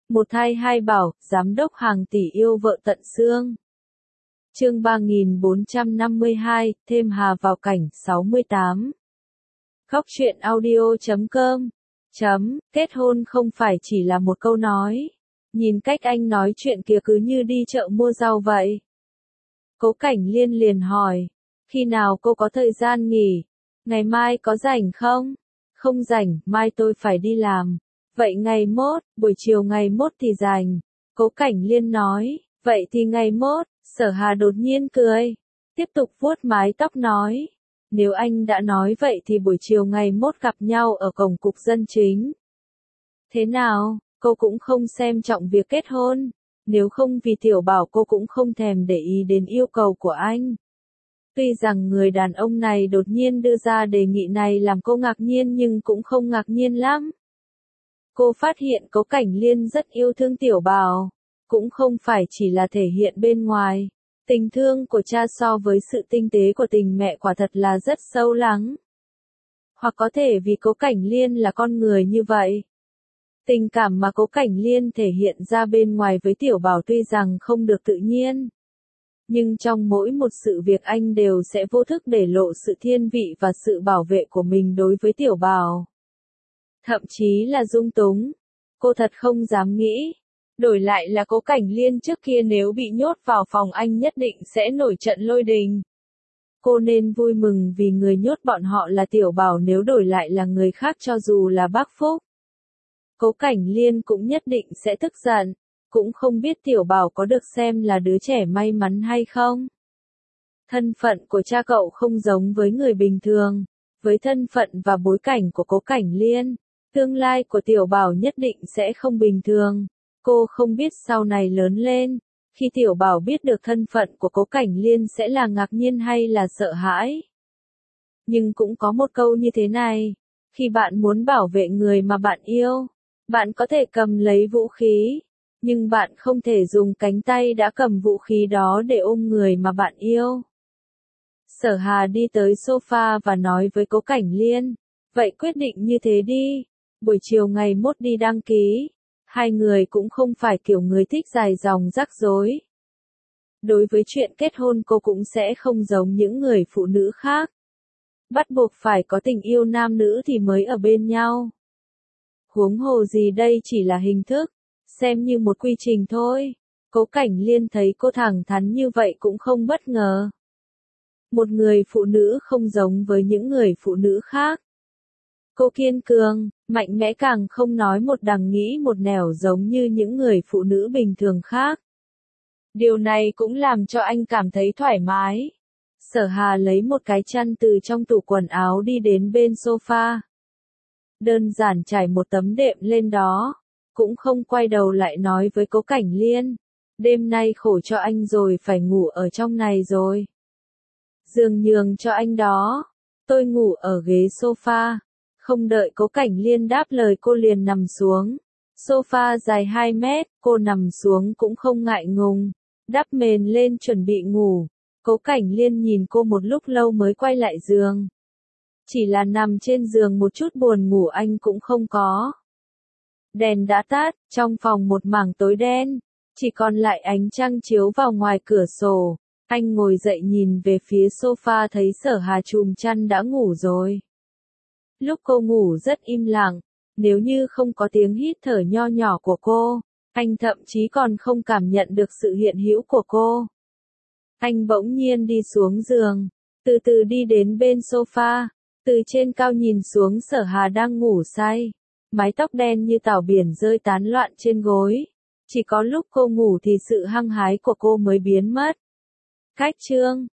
Một thai hai bảo, giám đốc hàng tỷ yêu vợ tận xương. Chương 3452, thêm Hà vào cảnh 68. Khóc chuyện audio.com. Kết hôn không phải chỉ là một câu nói. Nhìn cách anh nói chuyện kia cứ như đi chợ mua rau vậy. Cố Cảnh Liên liền hỏi. Khi nào cô có thời gian nghỉ? Ngày mai có rảnh không? Không rảnh, mai tôi phải đi làm. Vậy ngày mốt, buổi chiều ngày mốt thì rảnh. Cố Cảnh Liên nói. Vậy thì ngày mốt, Sở Hà đột nhiên cười. Tiếp tục vuốt mái tóc nói. Nếu anh đã nói vậy thì buổi chiều ngày mốt gặp nhau ở cổng cục dân chính. Thế nào, cô cũng không xem trọng việc kết hôn. Nếu không vì Tiểu Bảo cô cũng không thèm để ý đến yêu cầu của anh. Tuy rằng người đàn ông này đột nhiên đưa ra đề nghị này làm cô ngạc nhiên nhưng cũng không ngạc nhiên lắm. Cô phát hiện Cố Cảnh Liên rất yêu thương Tiểu Bảo. Cũng không phải chỉ là thể hiện bên ngoài. Tình thương của cha so với sự tinh tế của tình mẹ quả thật là rất sâu lắng. Hoặc có thể vì Cố Cảnh Liên là con người như vậy. Tình cảm mà Cố Cảnh Liên thể hiện ra bên ngoài với Tiểu Bảo tuy rằng không được tự nhiên. Nhưng trong mỗi một sự việc anh đều sẽ vô thức để lộ sự thiên vị và sự bảo vệ của mình đối với Tiểu Bảo. Thậm chí là dung túng. Cô thật không dám nghĩ. Đổi lại là Cố Cảnh Liên trước kia nếu bị nhốt vào phòng anh nhất định sẽ nổi trận lôi đình. Cô nên vui mừng vì người nhốt bọn họ là Tiểu Bảo, nếu đổi lại là người khác cho dù là bác Phúc. Cố Cảnh Liên cũng nhất định sẽ tức giận, cũng không biết Tiểu Bảo có được xem là đứa trẻ may mắn hay không. Thân phận của cha cậu không giống với người bình thường, với thân phận và bối cảnh của Cố Cảnh Liên, tương lai của Tiểu Bảo nhất định sẽ không bình thường. Cô không biết sau này lớn lên, khi Tiểu Bảo biết được thân phận của Cố Cảnh Liên sẽ là ngạc nhiên hay là sợ hãi. Nhưng cũng có một câu như thế này, khi bạn muốn bảo vệ người mà bạn yêu, bạn có thể cầm lấy vũ khí, nhưng bạn không thể dùng cánh tay đã cầm vũ khí đó để ôm người mà bạn yêu. Sở Hà đi tới sofa và nói với Cố Cảnh Liên, vậy quyết định như thế đi, buổi chiều ngày mốt đi đăng ký. Hai người cũng không phải kiểu người thích dài dòng rắc rối. Đối với chuyện kết hôn cô cũng sẽ không giống những người phụ nữ khác. Bắt buộc phải có tình yêu nam nữ thì mới ở bên nhau. Huống hồ gì đây chỉ là hình thức, xem như một quy trình thôi. Cố Cảnh Liên thấy cô thẳng thắn như vậy cũng không bất ngờ. Một người phụ nữ không giống với những người phụ nữ khác. Cô kiên cường, mạnh mẽ, càng không nói một đằng nghĩ một nẻo giống như những người phụ nữ bình thường khác. Điều này cũng làm cho anh cảm thấy thoải mái. Sở Hà lấy một cái chăn từ trong tủ quần áo đi đến bên sofa. Đơn giản trải một tấm đệm lên đó. Cũng không quay đầu lại nói với Cố Cảnh Liên. Đêm nay khổ cho anh rồi, phải ngủ ở trong này rồi. Giường nhường cho anh đó. Tôi ngủ ở ghế sofa. Không đợi Cố Cảnh Liên đáp lời cô liền nằm xuống. Sofa dài 2 mét, cô nằm xuống cũng không ngại ngùng. Đắp mền lên chuẩn bị ngủ. Cố Cảnh Liên nhìn cô một lúc lâu mới quay lại giường. Chỉ là nằm trên giường một chút buồn ngủ anh cũng không có. Đèn đã tắt, trong phòng một mảng tối đen. Chỉ còn lại ánh trăng chiếu vào ngoài cửa sổ. Anh ngồi dậy nhìn về phía sofa thấy Sở Hà chùm chăn đã ngủ rồi. Lúc cô ngủ rất im lặng, nếu như không có tiếng hít thở nho nhỏ của cô, anh thậm chí còn không cảm nhận được sự hiện hữu của cô. Anh bỗng nhiên đi xuống giường, từ từ đi đến bên sofa, từ trên cao nhìn xuống Sở Hà đang ngủ say. Mái tóc đen như tảo biển rơi tán loạn trên gối. Chỉ có lúc cô ngủ thì sự hăng hái của cô mới biến mất. Cách chương